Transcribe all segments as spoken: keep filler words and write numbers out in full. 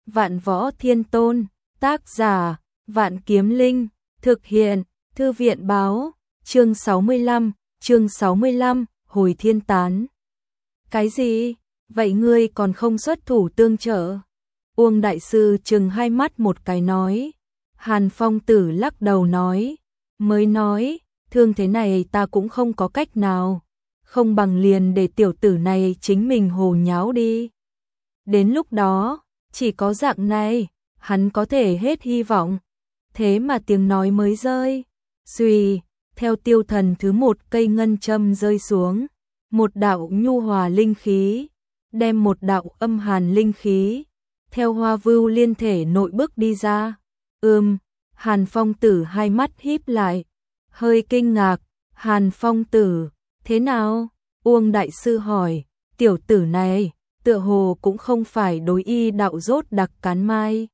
Vạn Võ Thiên Tôn, tác giả, Vạn Kiếm Linh, thực hiện, Thư viện báo, chương sáu mươi lăm, chương sáu mươi lăm, Hồi Thiên Tán. Cái gì? Vậy ngươi còn không xuất thủ tương trợ? Uông đại sư trừng hai mắt một cái nói. Hàn Phong Tử lắc đầu nói, mới nói, thương thế này ta cũng không có cách nào, không bằng liền để tiểu tử này chính mình hồ nháo đi. Đến lúc đó, chỉ có dạng này, hắn có thể hết hy vọng. Thế mà tiếng nói mới rơi, xuy, theo tiêu thần thứ một cây ngân châm rơi xuống, một đạo nhu hòa linh khí, đem một đạo âm hàn linh khí, theo Hoa Vưu Liên thể nội bức đi ra. Ừm, Hàn Phong Tử hai mắt híp lại, hơi kinh ngạc. Hàn Phong Tử, thế nào? Uông đại sư hỏi, tiểu tử này, tựa hồ cũng không phải đối y đạo rốt đặc cán mai.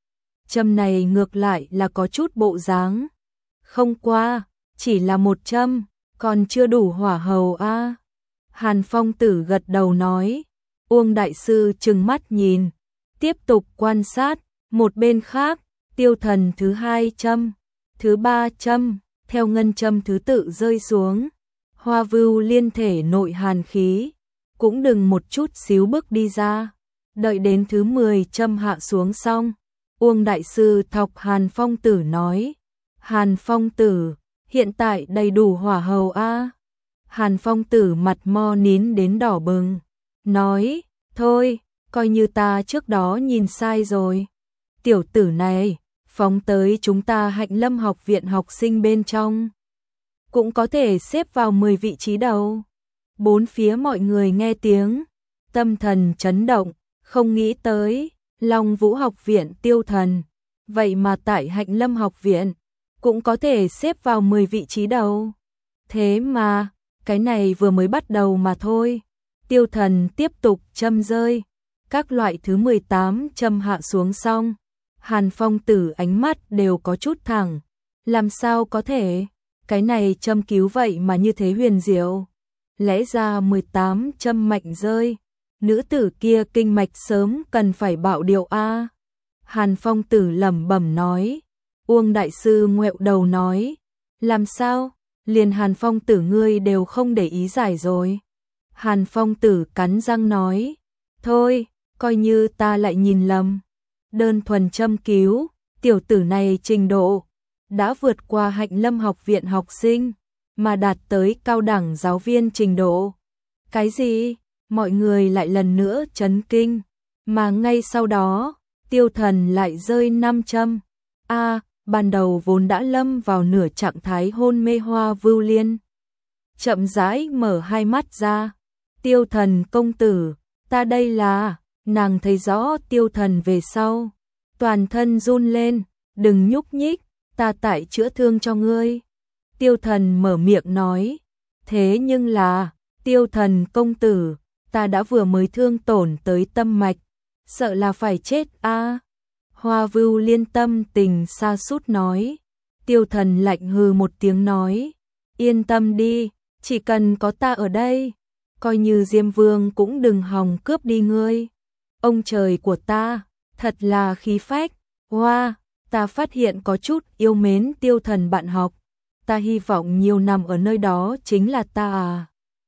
Châm này ngược lại là có chút bộ dáng. Không qua, chỉ là một châm, còn chưa đủ hỏa hầu a. À. Hàn Phong Tử gật đầu nói. Uông đại sư trừng mắt nhìn, tiếp tục quan sát. Một bên khác, tiêu thần thứ hai châm, thứ ba châm, theo ngân châm thứ tự rơi xuống. Hoa Vưu Liên thể nội hàn khí, cũng đừng một chút xíu bước đi ra. Đợi đến thứ mười châm hạ xuống xong, Uông đại sư thọc Hàn Phong Tử nói, Hàn Phong Tử, hiện tại đầy đủ hỏa hầu a. À? Hàn Phong Tử mặt mo nín đến đỏ bừng, nói, thôi, coi như ta trước đó nhìn sai rồi. Tiểu tử này, phóng tới chúng ta Hạnh Lâm học viện học sinh bên trong, cũng có thể xếp vào mười vị trí đầu. Bốn phía mọi người nghe tiếng, tâm thần chấn động, không nghĩ tới, Long Vũ học viện tiêu thần, vậy mà tại Hạnh Lâm học viện, cũng có thể xếp vào mười vị trí đầu. Thế mà, cái này vừa mới bắt đầu mà thôi. Tiêu thần tiếp tục châm rơi, các loại thứ mười tám châm hạ xuống xong. Hàn Phong Tử ánh mắt đều có chút thẳng, làm sao có thể, cái này châm cứu vậy mà như thế huyền diệu. Lẽ ra mười tám châm mạnh rơi, nữ tử kia kinh mạch sớm cần phải bạo điệu a. Hàn Phong Tử lẩm bẩm nói. Uông đại sư ngoẹo đầu nói, làm sao, liền Hàn Phong Tử ngươi đều không để ý giải rồi. Hàn Phong Tử cắn răng nói, thôi, coi như ta lại nhìn lầm. Đơn thuần châm cứu, tiểu tử này trình độ đã vượt qua Hạnh Lâm học viện học sinh, mà đạt tới cao đẳng giáo viên trình độ. Cái gì? Mọi người lại lần nữa chấn kinh, mà ngay sau đó, tiêu thần lại rơi năm châm. A, à, ban đầu vốn đã lâm vào nửa trạng thái hôn mê Hoa Vưu Liên, chậm rãi mở hai mắt ra. Tiêu thần công tử, ta đây là, nàng thấy rõ tiêu thần về sau, toàn thân run lên, đừng nhúc nhích, ta tại chữa thương cho ngươi. Tiêu thần mở miệng nói, thế nhưng là, tiêu thần công tử, ta đã vừa mới thương tổn tới tâm mạch, sợ là phải chết a. À. Hoa Vưu Liên tâm tình sa sút nói. Tiêu thần lạnh hừ một tiếng nói, yên tâm đi, chỉ cần có ta ở đây, coi như Diêm Vương cũng đừng hòng cướp đi ngươi. Ông trời của ta, thật là khí phách. Hoa, wow, ta phát hiện có chút yêu mến tiêu thần bạn học, ta hy vọng nhiều năm ở nơi đó chính là ta à.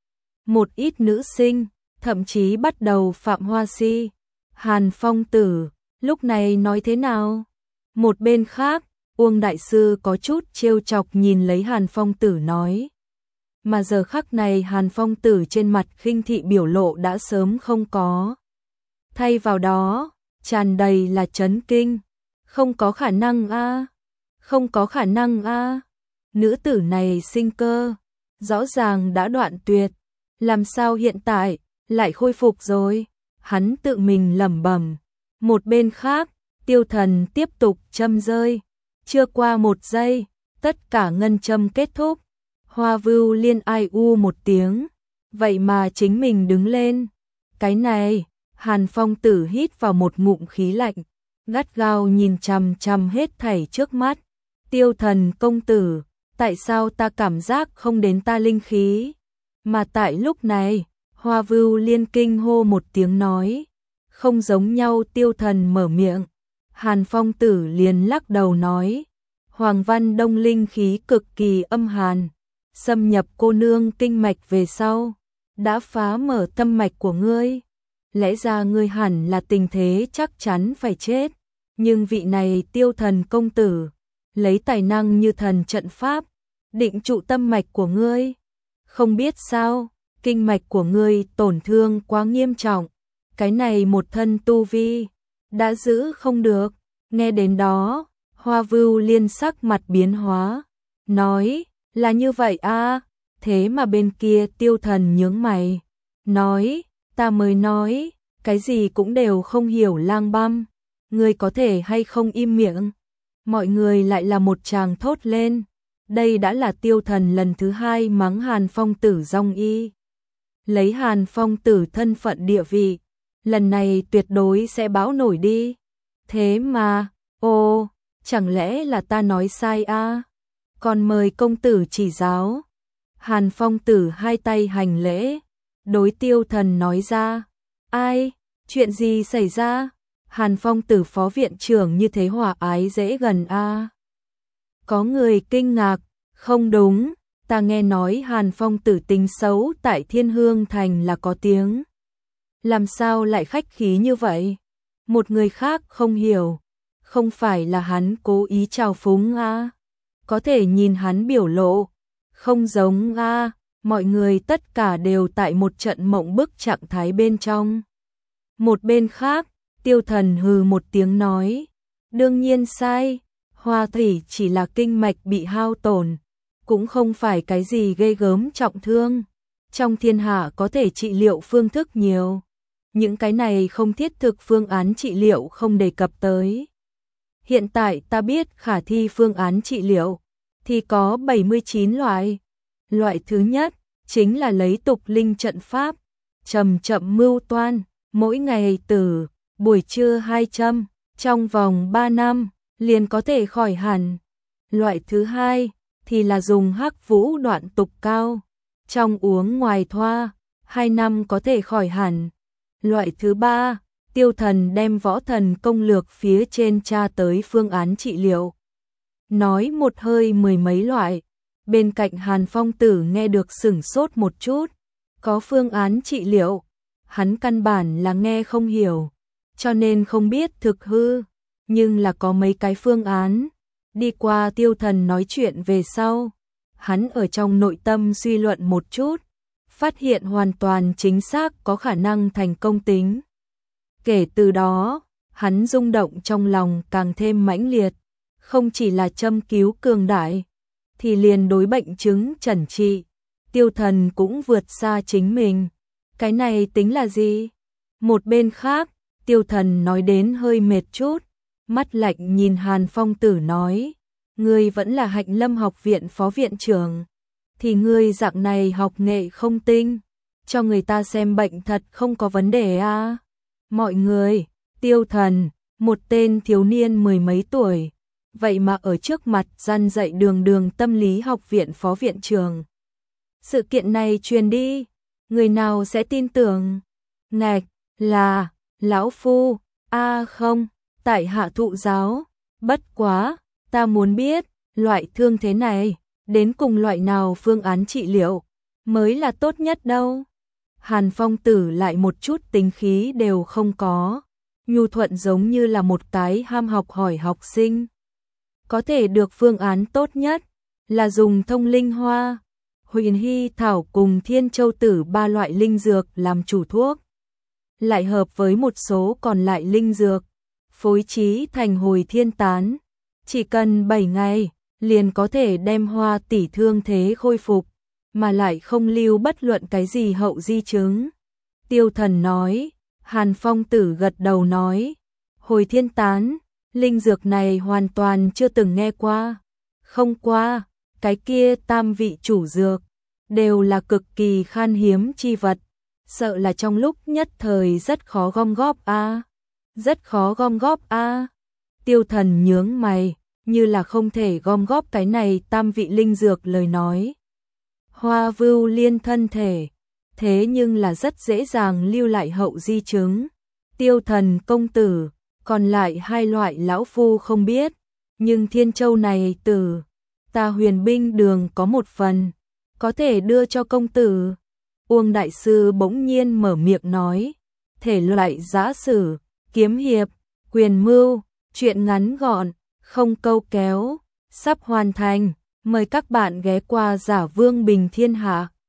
Một ít nữ sinh, thậm chí bắt đầu phạm hoa si. Hàn Phong Tử, lúc này nói thế nào? Một bên khác, Uông đại sư có chút trêu chọc nhìn lấy Hàn Phong Tử nói. Mà giờ khắc này Hàn Phong Tử trên mặt khinh thị biểu lộ đã sớm không có. Thay vào đó, tràn đầy là chấn kinh. Không có khả năng a, à. Không có khả năng a. À. Nữ tử này sinh cơ, rõ ràng đã đoạn tuyệt, làm sao hiện tại lại khôi phục rồi? Hắn tự mình lẩm bẩm. Một bên khác, tiêu thần tiếp tục châm rơi. Chưa qua một giây, tất cả ngân châm kết thúc. Hoa Vưu Liên ai u một tiếng, vậy mà chính mình đứng lên. Cái này, Hàn Phong Tử hít vào một ngụm khí lạnh, gắt gao nhìn chằm chằm hết thảy trước mắt. Tiêu thần công tử, tại sao ta cảm giác không đến ta linh khí? Mà tại lúc này, Hoa Vưu Liên kinh hô một tiếng nói, Không giống nhau, Tiêu Thần mở miệng. Hàn Phong Tử liền lắc đầu nói, Hoàng Văn Đông linh khí cực kỳ âm hàn, xâm nhập cô nương kinh mạch về sau, đã phá mở tâm mạch của ngươi. Lẽ ra ngươi hẳn là tình thế chắc chắn phải chết, nhưng vị này Tiêu Thần công tử, lấy tài năng như thần trận pháp, định trụ tâm mạch của ngươi. Không biết sao, kinh mạch của ngươi tổn thương quá nghiêm trọng, cái này một thân tu vi, đã giữ không được. Nghe đến đó, Hoa Vưu Liên sắc mặt biến hóa, nói, là như vậy a. Thế mà bên kia Tiêu Thần nhướng mày, nói, ta mới nói, cái gì cũng đều không hiểu lang băm, ngươi có thể hay không im miệng. Mọi người lại là một tràng thốt lên, đây đã là Tiêu Thần lần thứ hai mắng Hàn Phong Tử dong y. Lấy Hàn Phong Tử thân phận địa vị, lần này tuyệt đối sẽ bão nổi đi. Thế mà, ô, chẳng lẽ là ta nói sai a? Còn mời công tử chỉ giáo. Hàn Phong Tử hai tay hành lễ, đối Tiêu Thần nói ra, ai, chuyện gì xảy ra? Hàn Phong Tử phó viện trưởng như thế hòa ái dễ gần a. Có người kinh ngạc, không đúng, ta nghe nói Hàn Phong Tử tính xấu tại Thiên Hương Thành là có tiếng. Làm sao lại khách khí như vậy? Một người khác không hiểu, không phải là hắn cố ý trào phúng a? Có thể nhìn hắn biểu lộ, không giống a. Mọi người tất cả đều tại một trận mộng bức trạng thái bên trong. Một bên khác, Tiêu Thần hừ một tiếng nói, đương nhiên sai, Hoa Thủy chỉ là kinh mạch bị hao tổn, cũng không phải cái gì ghê gớm trọng thương. Trong thiên hạ có thể trị liệu phương thức nhiều, những cái này không thiết thực phương án trị liệu không đề cập tới. Hiện tại ta biết khả thi phương án trị liệu thì có bảy mươi chín loại. Loại thứ nhất chính là lấy tục linh trận pháp, chậm chậm mưu toan, mỗi ngày từ buổi trưa hai châm, trong vòng ba năm liền có thể khỏi hẳn. Loại thứ hai thì là dùng hắc vũ đoạn tục cao, trong uống ngoài thoa, hai năm có thể khỏi hẳn. Loại thứ ba, Tiêu Thần đem võ thần công lược phía trên tra tới phương án trị liệu. Nói một hơi mười mấy loại, bên cạnh Hàn Phong Tử nghe được sửng sốt một chút, có phương án trị liệu, hắn căn bản là nghe không hiểu, cho nên không biết thực hư, nhưng là có mấy cái phương án. Đi qua Tiêu Thần nói chuyện về sau, hắn ở trong nội tâm suy luận một chút, phát hiện hoàn toàn chính xác có khả năng thành công tính. Kể từ đó, hắn rung động trong lòng càng thêm mãnh liệt, không chỉ là châm cứu cường đại, thì liền đối bệnh chứng chẩn trị, Tiêu Thần cũng vượt xa chính mình. Cái này tính là gì? Một bên khác, Tiêu Thần nói đến hơi mệt chút, mắt lạnh nhìn Hàn Phong Tử nói, ngươi vẫn là Hạnh Lâm học viện phó viện trưởng, thì ngươi dạng này học nghệ không tinh, cho người ta xem bệnh thật không có vấn đề à? Mọi người, Tiêu Thần, một tên thiếu niên mười mấy tuổi, vậy mà ở trước mặt gian dạy đường đường tâm lý học viện phó viện trưởng. Sự kiện này truyền đi, người nào sẽ tin tưởng? Ngạch, là, lão phu, a không, tại hạ thụ giáo, bất quá, ta muốn biết, loại thương thế này, đến cùng loại nào phương án trị liệu, mới là tốt nhất đâu. Hàn Phong Tử lại một chút tính khí đều không có, nhu thuận giống như là một cái ham học hỏi học sinh. Có thể được phương án tốt nhất là dùng thông linh hoa, huyền hy thảo cùng thiên châu tử ba loại linh dược làm chủ thuốc, lại hợp với một số còn lại linh dược, phối trí thành hồi thiên tán. Chỉ cần bảy ngày, liền có thể đem Hoa tỷ thương thế khôi phục, mà lại không lưu bất luận cái gì hậu di chứng. Tiêu Thần nói, Hàn Phong Tử gật đầu nói, hồi thiên tán, linh dược này hoàn toàn chưa từng nghe qua. Không qua, cái kia tam vị chủ dược, đều là cực kỳ khan hiếm chi vật, sợ là trong lúc nhất thời rất khó gom góp a. Rất khó gom góp a. Tiêu Thần nhướng mày, như là không thể gom góp cái này tam vị linh dược lời nói. Hoa Vưu Liên thân thể, thế nhưng là rất dễ dàng lưu lại hậu di chứng. Tiêu Thần công tử, còn lại hai loại lão phu không biết, nhưng Thiên Châu này từ ta Huyền binh đường có một phần, có thể đưa cho công tử. Uông đại sư bỗng nhiên mở miệng nói, thể loại giã sử, kiếm hiệp, quyền mưu, truyện ngắn gọn, không câu kéo, sắp hoàn thành, mời các bạn ghé qua Giả Vương Bình Thiên Hạ.